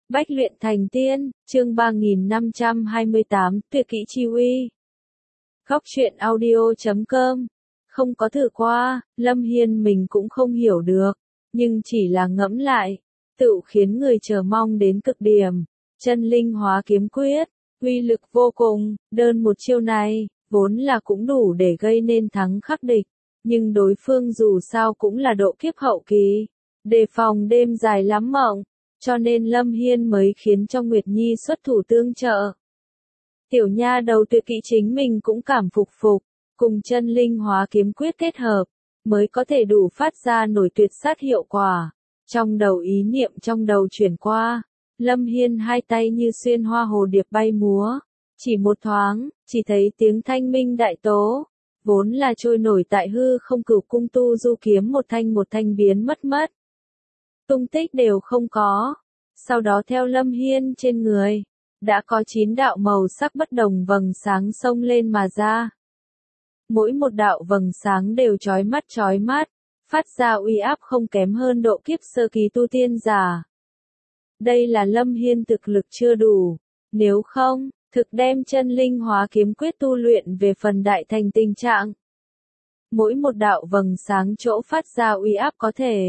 Bách luyện thành tiên, chương 3528, tuyệt kỹ chi uy. Góc truyện audio.com. Không có thử qua, Lâm Hiên mình cũng không hiểu được, nhưng chỉ là ngẫm lại, tự khiến người chờ mong đến cực điểm. Chân linh hóa kiếm quyết, uy lực vô cùng, đơn một chiêu này, vốn là cũng đủ để gây nên thắng khắc địch, nhưng đối phương dù sao cũng là độ kiếp hậu kỳ, đề phòng đêm dài lắm mộng. Cho nên Lâm Hiên mới khiến cho Nguyệt Nhi xuất thủ tương trợ. Tiểu nha đầu tuyệt kỹ chính mình cũng cảm phục, cùng chân linh hóa kiếm quyết kết hợp, mới có thể đủ phát ra nổi tuyệt sát hiệu quả. Trong đầu ý niệm trong đầu chuyển qua, Lâm Hiên hai tay như xuyên hoa hồ điệp bay múa. Chỉ một thoáng, chỉ thấy tiếng thanh minh đại tố, vốn là trôi nổi tại hư không cửu cung tu du kiếm một thanh biến mất. Tung tích đều không có. Sau đó theo Lâm Hiên trên người, đã có 9 đạo màu sắc bất đồng vầng sáng xông lên mà ra. Mỗi một đạo vầng sáng đều chói mắt, phát ra uy áp không kém hơn độ kiếp sơ kỳ tu tiên giả. Đây là Lâm Hiên thực lực chưa đủ, nếu không, thực đem chân linh hóa kiếm quyết tu luyện về phần đại thành tình trạng. Mỗi một đạo vầng sáng chỗ phát ra uy áp có thể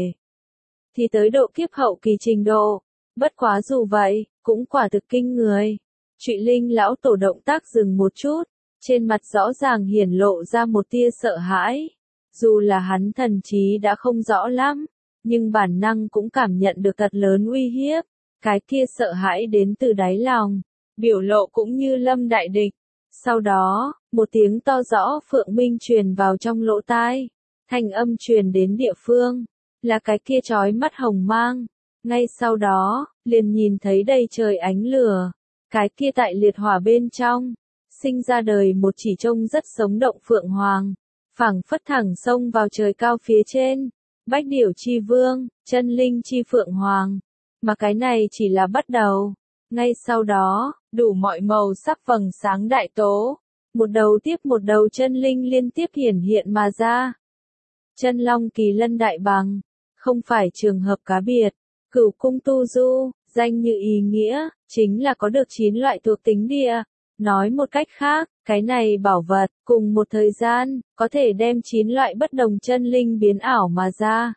thì tới độ kiếp hậu kỳ trình độ, bất quá dù vậy, cũng quả thực kinh người. Trụy Linh lão tổ động tác dừng một chút, trên mặt rõ ràng hiển lộ ra một tia sợ hãi. Dù là hắn thần trí đã không rõ lắm, nhưng bản năng cũng cảm nhận được thật lớn uy hiếp. Cái kia sợ hãi đến từ đáy lòng, biểu lộ cũng như lâm đại địch. Sau đó, một tiếng to rõ phượng minh truyền vào trong lỗ tai, thanh âm truyền đến địa phương, là cái kia chói mắt hồng mang. Ngay sau đó, liền nhìn thấy đầy trời ánh lửa, cái kia tại liệt hỏa bên trong, sinh ra đời một chỉ trông rất sống động phượng hoàng, phảng phất thẳng xông vào trời cao phía trên. Bách điểu chi vương, chân linh chi phượng hoàng. Mà cái này chỉ là bắt đầu. Ngay sau đó, đủ mọi màu sắc vầng sáng đại tố, một đầu tiếp một đầu chân linh liên tiếp hiển hiện mà ra. Chân long kỳ lân đại bằng, không phải trường hợp cá biệt. Cửu cung tu du, danh như ý nghĩa, chính là có được 9 loại thuộc tính địa. Nói một cách khác, cái này bảo vật, cùng một thời gian, có thể đem 9 loại bất đồng chân linh biến ảo mà ra.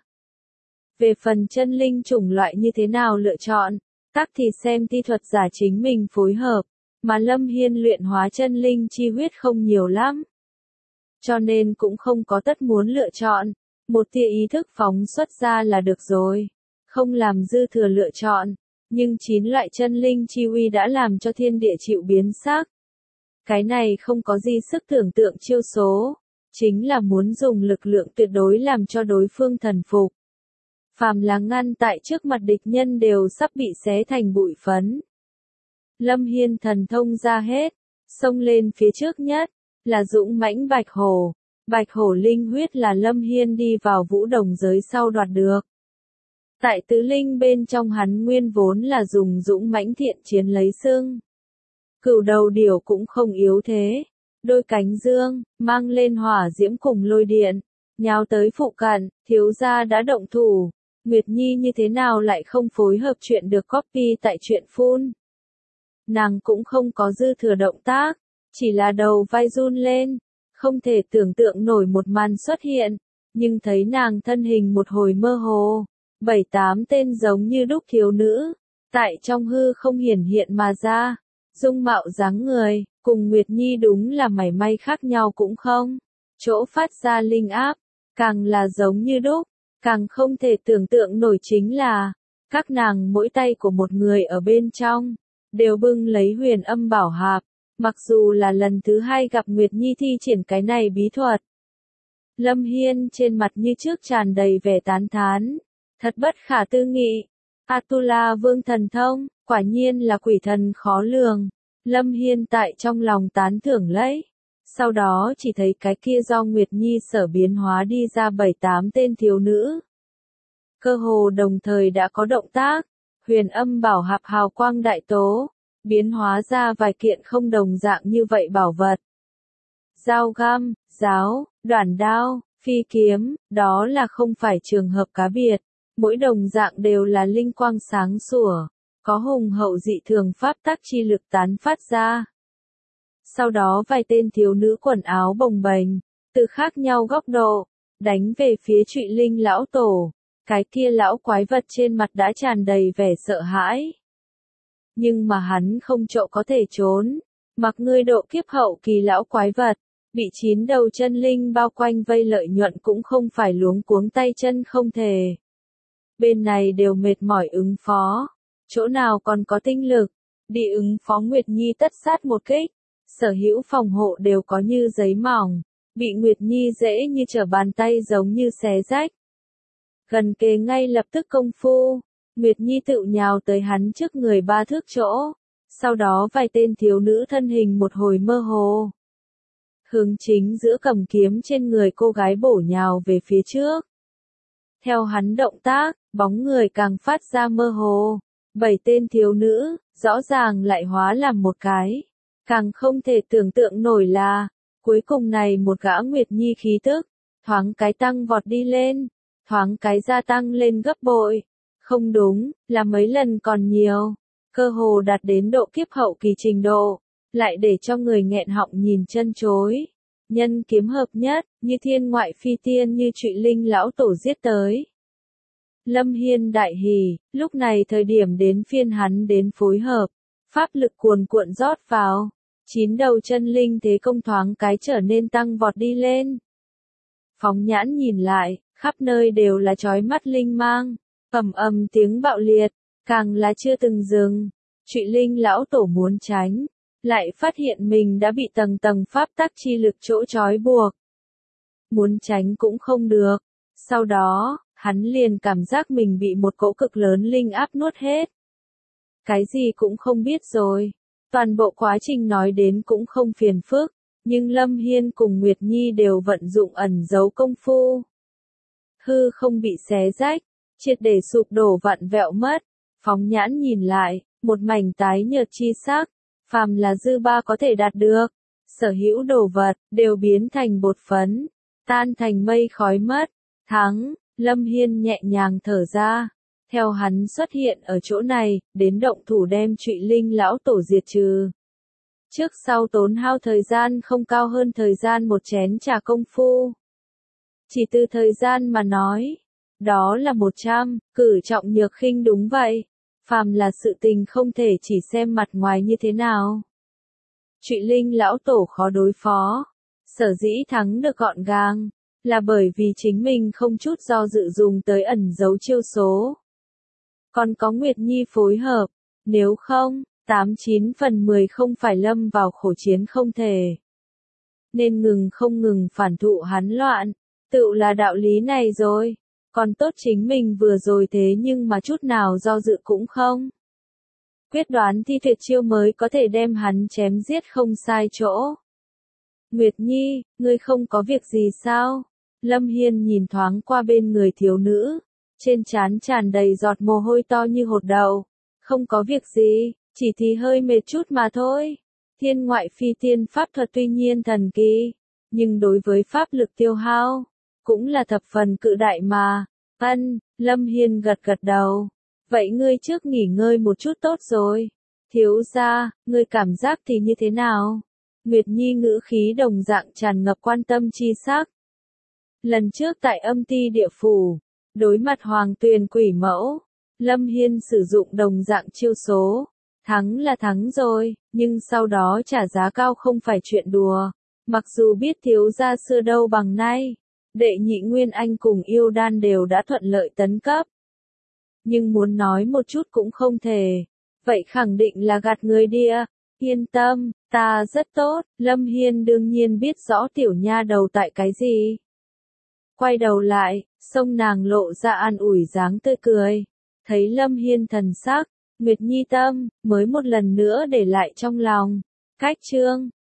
Về phần chân linh chủng loại như thế nào lựa chọn, tắc thì xem thi thuật giả chính mình phối hợp, mà Lâm Hiên luyện hóa chân linh chi huyết không nhiều lắm. Cho nên cũng không có tất muốn lựa chọn, một tia ý thức phóng xuất ra là được rồi. Không làm dư thừa lựa chọn, nhưng 9 loại chân linh chi uy đã làm cho thiên địa chịu biến sắc. Cái này không có gì sức tưởng tượng chiêu số, chính là muốn dùng lực lượng tuyệt đối làm cho đối phương thần phục. Phàm là ngăn tại trước mặt địch nhân đều sắp bị xé thành bụi phấn. Lâm Hiên thần thông ra hết, xông lên phía trước nhất, là dũng mãnh bạch hổ. Bạch hổ linh huyết là Lâm Hiên đi vào vũ đồng giới sau đoạt được. Tại tứ linh bên trong hắn nguyên vốn là dùng dũng mãnh thiện chiến lấy xưng. Cửu đầu điểu cũng không yếu thế. Đôi cánh dương, mang lên hỏa diễm cùng lôi điện. Nhào tới phụ cận, thiếu gia đã động thủ. Nguyệt Nhi như thế nào lại không phối hợp chuyện được copy tại truyện phun. Nàng cũng không có dư thừa động tác, chỉ là đầu vai run lên. Không thể tưởng tượng nổi một màn xuất hiện, nhưng thấy nàng thân hình một hồi mơ hồ. 7-8 tên giống như đúc thiếu nữ, tại trong hư không hiển hiện mà ra, dung mạo dáng người, cùng Nguyệt Nhi đúng là mảy may khác nhau cũng không. Chỗ phát ra linh áp, càng là giống như đúc, càng không thể tưởng tượng nổi chính là, các nàng mỗi tay của một người ở bên trong, đều bưng lấy huyền âm bảo hạp, mặc dù là lần thứ 2 gặp Nguyệt Nhi thi triển cái này bí thuật. Lâm Hiên trên mặt như trước tràn đầy vẻ tán thán. Thật bất khả tư nghị. Atula vương thần thông, quả nhiên là quỷ thần khó lường. Lâm Hiên tại trong lòng tán thưởng lấy. Sau đó chỉ thấy cái kia do Nguyệt Nhi sở biến hóa đi ra 7-8 tên thiếu nữ. Cơ hồ đồng thời đã có động tác. Huyền âm bảo hạp hào quang đại tố. Biến hóa ra vài kiện không đồng dạng như vậy bảo vật. Dao găm, giáo, đoản đao, phi kiếm, đó là không phải trường hợp cá biệt. Mỗi đồng dạng đều là linh quang sáng sủa, có hùng hậu dị thường pháp tắc chi lực tán phát ra. Sau đó vài tên thiếu nữ quần áo bồng bềnh, từ khác nhau góc độ, đánh về phía Trụy Linh lão tổ. Cái kia lão quái vật trên mặt đã tràn đầy vẻ sợ hãi. Nhưng mà hắn không chỗ có thể trốn, mặc ngươi độ kiếp hậu kỳ lão quái vật, bị 9 đầu chân linh bao quanh vây lợi nhuận cũng không phải luống cuống tay chân không thể. Bên này đều mệt mỏi ứng phó, chỗ nào còn có tinh lực, đi ứng phó Nguyệt Nhi tất sát một kích, sở hữu phòng hộ đều có như giấy mỏng, bị Nguyệt Nhi dễ như trở bàn tay giống như xé rách. Gần kề ngay lập tức công phu, Nguyệt Nhi tự nhào tới hắn trước người 3 thước chỗ, sau đó vài tên thiếu nữ thân hình một hồi mơ hồ. Hướng chính giữa cầm kiếm trên người cô gái bổ nhào về phía trước. Theo hắn động tác, bóng người càng phát ra mơ hồ. 7 tên thiếu nữ, rõ ràng lại hóa làm một cái. Càng không thể tưởng tượng nổi là, cuối cùng này một gã Nguyệt Nhi khí tức, thoáng cái tăng vọt đi lên, thoáng cái gia tăng lên gấp bội. Không đúng, là mấy lần còn nhiều. Cơ hồ đạt đến độ kiếp hậu kỳ trình độ, lại để cho người nghẹn họng nhìn chân chối. Nhân kiếm hợp nhất, như thiên ngoại phi tiên như Trụy Linh lão tổ giết tới. Lâm Hiên đại hỉ, lúc này thời điểm đến phiên hắn đến phối hợp, pháp lực cuồn cuộn rót vào, 9 đầu chân linh thế công thoáng cái trở nên tăng vọt đi lên. Phóng nhãn nhìn lại, khắp nơi đều là chói mắt linh mang, ầm ầm tiếng bạo liệt, càng là chưa từng dừng. Trụy Linh lão tổ muốn tránh, lại phát hiện mình đã bị tầng tầng pháp tắc chi lực chỗ trói buộc. Muốn tránh cũng không được. Sau đó, hắn liền cảm giác mình bị một cỗ cực lớn linh áp nuốt hết. Cái gì cũng không biết rồi. Toàn bộ quá trình nói đến cũng không phiền phức, nhưng Lâm Hiên cùng Nguyệt Nhi đều vận dụng ẩn giấu công phu. Hư không bị xé rách, triệt để sụp đổ vặn vẹo mất. Phóng nhãn nhìn lại, một mảnh tái nhợt chi sắc, phàm là dư ba có thể đạt được, sở hữu đồ vật, đều biến thành bột phấn, tan thành mây khói mất. Thắng, Lâm Hiên nhẹ nhàng thở ra, theo hắn xuất hiện ở chỗ này, đến động thủ đem Trụy Linh lão tổ diệt trừ. Trước sau tốn hao thời gian không cao hơn thời gian một chén trà công phu. Chỉ từ thời gian mà nói, đó là 100, cử trọng nhược khinh đúng vậy. Phàm là sự tình không thể chỉ xem mặt ngoài như thế nào. Trụy Linh lão tổ khó đối phó, sở dĩ thắng được gọn gàng, là bởi vì chính mình không chút do dự dùng tới ẩn giấu chiêu số. Còn có Nguyệt Nhi phối hợp, nếu không, 89 phần 10 không phải lâm vào khổ chiến không thể. Nên ngừng không ngừng phản thụ hắn loạn, tự là đạo lý này rồi. Còn tốt chính mình vừa rồi thế nhưng mà chút nào do dự cũng không. Quyết đoán thi tuyệt chiêu mới có thể đem hắn chém giết không sai chỗ. Nguyệt Nhi, ngươi không có việc gì sao? Lâm Hiên nhìn thoáng qua bên người thiếu nữ, trên trán tràn đầy giọt mồ hôi to như hột đậu. Không có việc gì, chỉ thì hơi mệt chút mà thôi. Thiên ngoại phi tiên pháp thuật tuy nhiên thần kỳ, nhưng đối với pháp lực tiêu hao, cũng là thập phần cự đại mà. Lâm Hiên gật gật đầu. Vậy ngươi trước nghỉ ngơi một chút tốt rồi. Thiếu gia, ngươi cảm giác thì như thế nào? Nguyệt Nhi ngữ khí đồng dạng tràn ngập quan tâm chi sắc. Lần trước tại âm ti địa phủ, đối mặt Hoàng Tuyền quỷ mẫu, Lâm Hiên sử dụng đồng dạng chiêu số. Thắng là thắng rồi, nhưng sau đó trả giá cao không phải chuyện đùa. Mặc dù biết thiếu gia xưa đâu bằng nay, đệ nhị Nguyên Anh cùng yêu đan đều đã thuận lợi tấn cấp. Nhưng muốn nói một chút cũng không thể. Vậy khẳng định là gạt người đia. Yên tâm, ta rất tốt. Lâm Hiên đương nhiên biết rõ tiểu nha đầu tại cái gì. Quay đầu lại, xông nàng lộ ra an ủi dáng tươi cười. Thấy Lâm Hiên thần sắc, Nguyệt Nhi tâm, mới một lần nữa để lại trong lòng. Cách chương